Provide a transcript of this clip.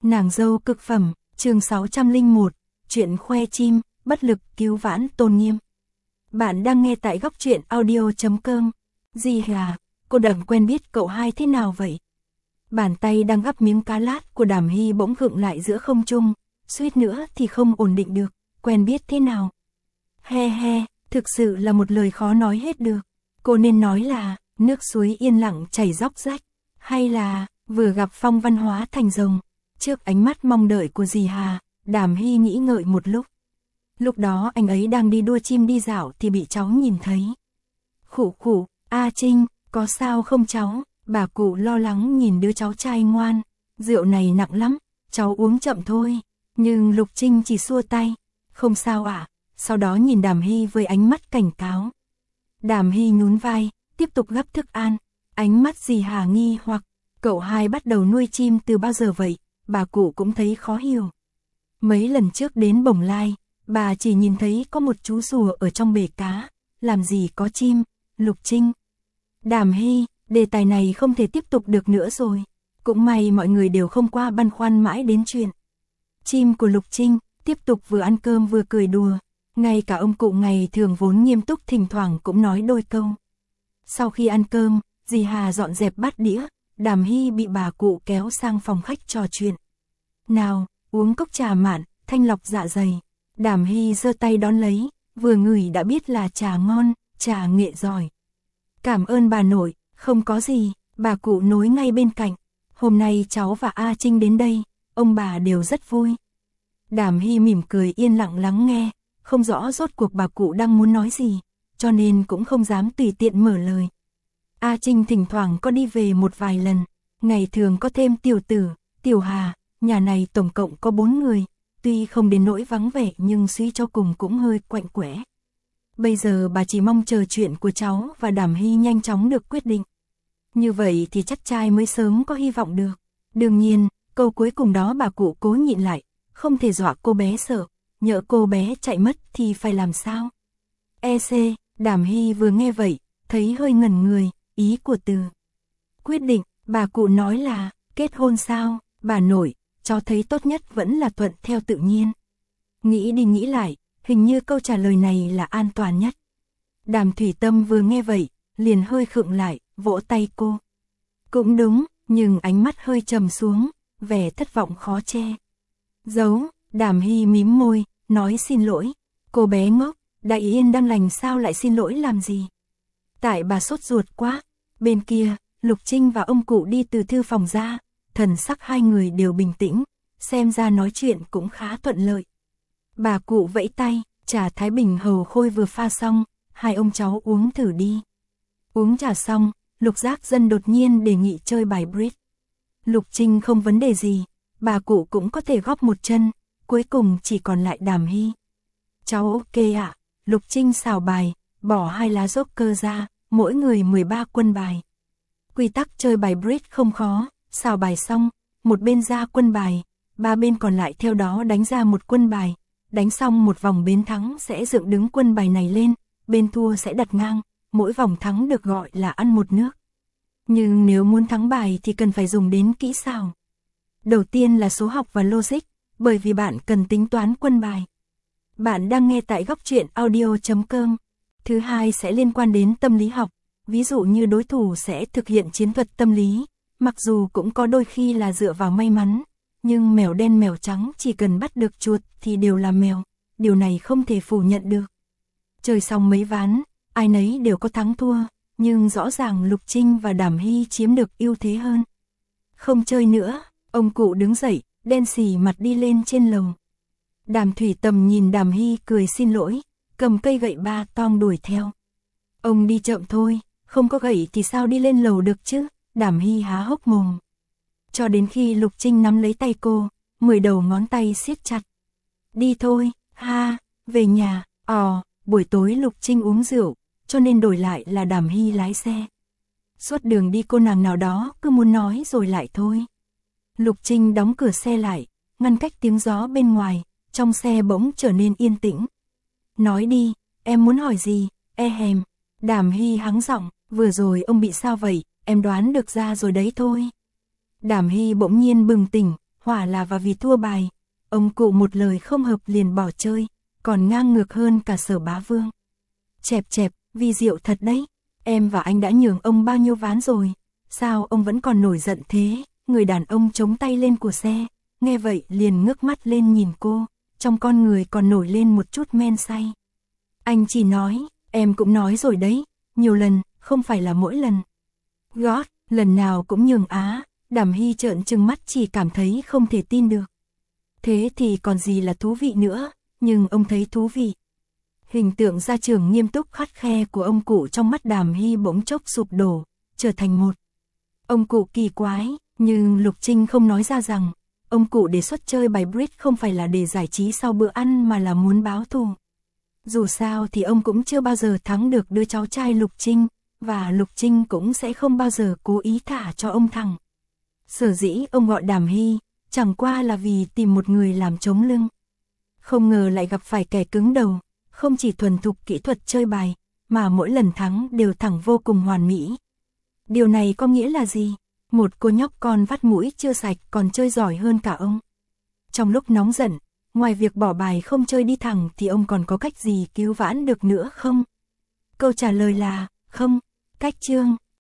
Nàng dâu cực phẩm, chương 601, chuyện khoe chim, bất lực cứu vãn tôn nghiêm. Bạn đang nghe tại góc truyện audio.com. Gì à, cô Đàm quen biết cậu hai thế nào vậy? Bàn tay đang gắp miếng cá lát của Đàm Hy bỗng gượng lại giữa không trung, suýt nữa thì không ổn định được, quen biết thế nào? He he, thực sự là một lời khó nói hết được. Cô nên nói là, nước suối yên lặng chảy róc rách, hay là, vừa gặp phong văn hóa thành rồng. Trước ánh mắt mong đợi của dì Hà, Đàm Hy nghĩ ngợi một lúc. Lúc đó anh ấy đang đi đua chim đi dạo thì bị cháu nhìn thấy. Khụ khụ, A Trinh, có sao không cháu? Bà cụ lo lắng nhìn đứa cháu trai ngoan. Rượu này nặng lắm, cháu uống chậm thôi. Nhưng Lục Trinh chỉ xua tay. Không sao ạ. Sau đó nhìn Đàm Hy với ánh mắt cảnh cáo. Đàm Hy nhún vai, tiếp tục gắp thức ăn. Ánh mắt dì Hà nghi hoặc, cậu hai bắt đầu nuôi chim từ bao giờ vậy? Bà cụ cũng thấy khó hiểu. Mấy lần trước đến Bồng Lai, bà chỉ nhìn thấy có một chú rùa ở trong bể cá, làm gì có chim. Lục Trinh. Đàm Hy, đề tài này không thể tiếp tục được nữa rồi. Cũng may mọi người đều không qua băn khoăn mãi đến chuyện chim của Lục Trinh, tiếp tục vừa ăn cơm vừa cười đùa. Ngay cả ông cụ ngày thường vốn nghiêm túc thỉnh thoảng cũng nói đôi câu. Sau khi ăn cơm, dì Hà dọn dẹp bát đĩa, Đàm Hy bị bà cụ kéo sang phòng khách trò chuyện. Nào, uống cốc trà mạn, thanh lọc dạ dày. Đàm Hy giơ tay đón lấy, vừa ngửi đã biết là trà ngon, trà nghệ giỏi. Cảm ơn bà nội, không có gì, bà cụ nối ngay bên cạnh. Hôm nay cháu và A Trinh đến đây, ông bà đều rất vui. Đàm Hy mỉm cười yên lặng lắng nghe, không rõ rốt cuộc bà cụ đang muốn nói gì, cho nên cũng không dám tùy tiện mở lời. A Trinh thỉnh thoảng có đi về một vài lần, ngày thường có thêm Tiểu Tử, Tiểu Hà, nhà này tổng cộng có 4 người, tuy không đến nỗi vắng vẻ nhưng suy cho cùng cũng hơi quạnh quẽ. Bây giờ bà chỉ mong chờ chuyện của cháu và Đàm Hy nhanh chóng được quyết định. Như vậy thì chắc trai mới sớm có hy vọng được. Đương nhiên, câu cuối cùng đó bà cụ cố nhịn lại, không thể dọa cô bé sợ, nhỡ cô bé chạy mất thì phải làm sao? EC, Đàm Hy vừa nghe vậy, thấy hơi ngẩn người, ý của từ quyết định, bà cụ nói là, kết hôn sao? Bà nội, cháu thấy tốt nhất vẫn là thuận theo tự nhiên. Nghĩ đi nghĩ lại, hình như câu trả lời này là an toàn nhất. Đàm Thủy Tâm vừa nghe vậy, liền hơi khựng lại, vỗ tay cô. Cũng đúng, nhưng ánh mắt hơi trầm xuống, vẻ thất vọng khó che giấu. Đàm Hy mím môi, nói xin lỗi. Cô bé ngốc, đại yên đang lành sao lại xin lỗi làm gì? Tại bà sốt ruột quá. Bên kia, Lục Trinh và ông cụ đi từ thư phòng ra, thần sắc hai người đều bình tĩnh, xem ra nói chuyện cũng khá thuận lợi. Bà cụ vẫy tay, trà Thái Bình hầu khôi vừa pha xong, hai ông cháu uống thử đi. Uống trà xong, Lục Giác Dân đột nhiên đề nghị chơi bài bridge. Lục Trinh không vấn đề gì, bà cụ cũng có thể góp một chân, cuối cùng chỉ còn lại Đàm Hy. Cháu ok ạ. Lục Trinh xào bài, bỏ 2 lá joker ra, mỗi người 13 quân bài. Quy tắc chơi bài bridge không khó, xào bài xong, một bên ra quân bài, 3 bên còn lại theo đó đánh ra một quân bài, đánh xong một vòng bên thắng sẽ dựng đứng quân bài này lên, bên thua sẽ đặt ngang, mỗi vòng thắng được gọi là ăn một nước. Nhưng nếu muốn thắng bài thì cần phải dùng đến kỹ xảo. Đầu tiên là số học và logic, bởi vì bạn cần tính toán quân bài. Bạn đang nghe tại góc truyện audio.com. Thứ hai sẽ liên quan đến tâm lý học, ví dụ như đối thủ sẽ thực hiện chiến thuật tâm lý, mặc dù cũng có đôi khi là dựa vào may mắn, nhưng mèo đen mèo trắng chỉ cần bắt được chuột thì đều là mèo, điều này không thể phủ nhận được. Chơi xong mấy ván, ai nấy đều có thắng thua, nhưng rõ ràng Lục Trinh và Đàm Hy chiếm được ưu thế hơn. Không chơi nữa, ông cụ đứng dậy, đen xì mặt đi lên trên lầu. Đàm Thủy Tâm nhìn Đàm Hy cười xin lỗi, cầm cây gậy ba tong đuổi theo. Ông đi chậm thôi, không có gậy thì sao đi lên lầu được chứ? Đàm Hy há hốc mồm. Cho đến khi Lục Trinh nắm lấy tay cô, 10 đầu ngón tay siết chặt. Đi thôi, ha, về nhà. Buổi tối Lục Trinh uống rượu, cho nên đổi lại là Đàm Hy lái xe. Suốt đường đi cô nàng nào đó cứ muốn nói rồi lại thôi. Lục Trinh đóng cửa xe lại, ngăn cách tiếng gió bên ngoài, trong xe bỗng trở nên yên tĩnh. Nói đi, em muốn hỏi gì? Hèm. Đàm Hy hắng giọng, vừa rồi ông bị sao vậy? Em đoán được ra rồi đấy thôi. Đàm Hy bỗng nhiên bừng tỉnh, hỏa là và vì thua bài. Ông cụ một lời không hợp liền bỏ chơi, còn ngang ngược hơn cả Sở Bá Vương. Chẹp chẹp, Vi Diệu thật đấy, em và anh đã nhường ông bao nhiêu ván rồi, sao ông vẫn còn nổi giận thế? Người đàn ông chống tay lên của xe, nghe vậy liền ngước mắt lên nhìn cô, trong con người còn nổi lên một chút men say. Anh chỉ nói, em cũng nói rồi đấy, nhiều lần, không phải là mỗi lần. God, lần nào cũng nhường á. Đàm Hy trợn trừng mắt chỉ cảm thấy không thể tin được. Thế thì còn gì là thú vị nữa, nhưng ông thấy thú vị. Hình tượng gia trưởng nghiêm túc khắt khe của ông cụ trong mắt Đàm Hy bỗng chốc sụp đổ, trở thành một ông cụ kỳ quái, nhưng Lục Trinh không nói ra rằng, ông cụ đề xuất chơi bài bridge không phải là để giải trí sau bữa ăn mà là muốn báo thù. Dù sao thì ông cũng chưa bao giờ thắng được đứa cháu trai Lục Trinh, và Lục Trinh cũng sẽ không bao giờ cố ý thả cho ông thằng. Sở dĩ ông gọi Đàm Hy, chẳng qua là vì tìm một người làm chống lưng. Không ngờ lại gặp phải kẻ cứng đầu, không chỉ thuần thục kỹ thuật chơi bài, mà mỗi lần thắng đều thẳng vô cùng hoàn mỹ. Điều này có nghĩa là gì? Một cô nhóc con vắt mũi chưa sạch còn chơi giỏi hơn cả ông. Trong lúc nóng giận, ngoài việc bỏ bài không chơi đi thẳng thì ông còn có cách gì cứu vãn được nữa không? Câu trả lời là, không. Cách chương